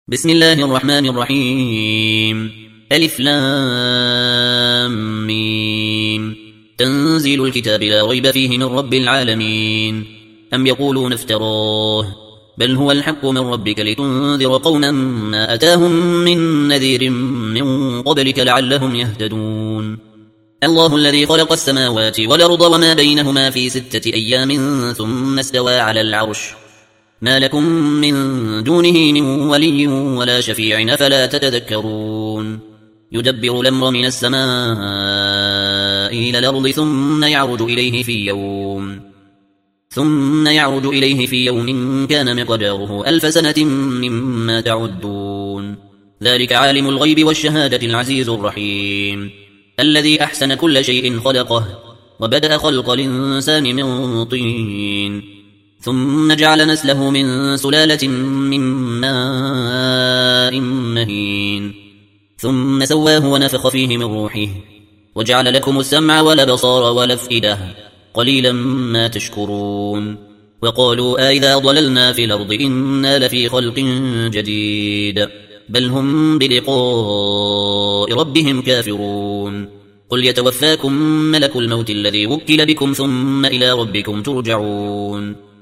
بسم الله الرحمن الرحيم. ألف لام ميم. تنزيل الكتاب لا ريب فيه من رب العالمين. أم يقولون افتراه بل هو الحق من ربك لتنذر قوما ما أتاهم من نذير من قبلك لعلهم يهتدون. الله الذي خلق السماوات والأرض وما بينهما في 6 أيام ثم استوى على العرش ما لكم من دونه من ولي ولا شفيع أفلا تتذكرون. يدبر الأمر من السماء إلى الأرض ثم يعرج إليه في يوم كان مقداره 1000 سنة مما تعدون. ذلك عالم الغيب والشهادة العزيز الرحيم الذي أحسن كل شيء خلقه وبدأ خلق الإنسان من طين ثم جعل نسله من سلالة من ماء مهين ثم سواه ونفخ فيه من روحه وجعل لكم السمع والأبصار والأفئدة قليلا ما تشكرون. وقالوا أئذا ضللنا في الأرض إنا لفي خلق جديد بل هم بلقاء ربهم كافرون. قل يتوفاكم ملك الموت الذي وكل بكم ثم إلى ربكم ترجعون.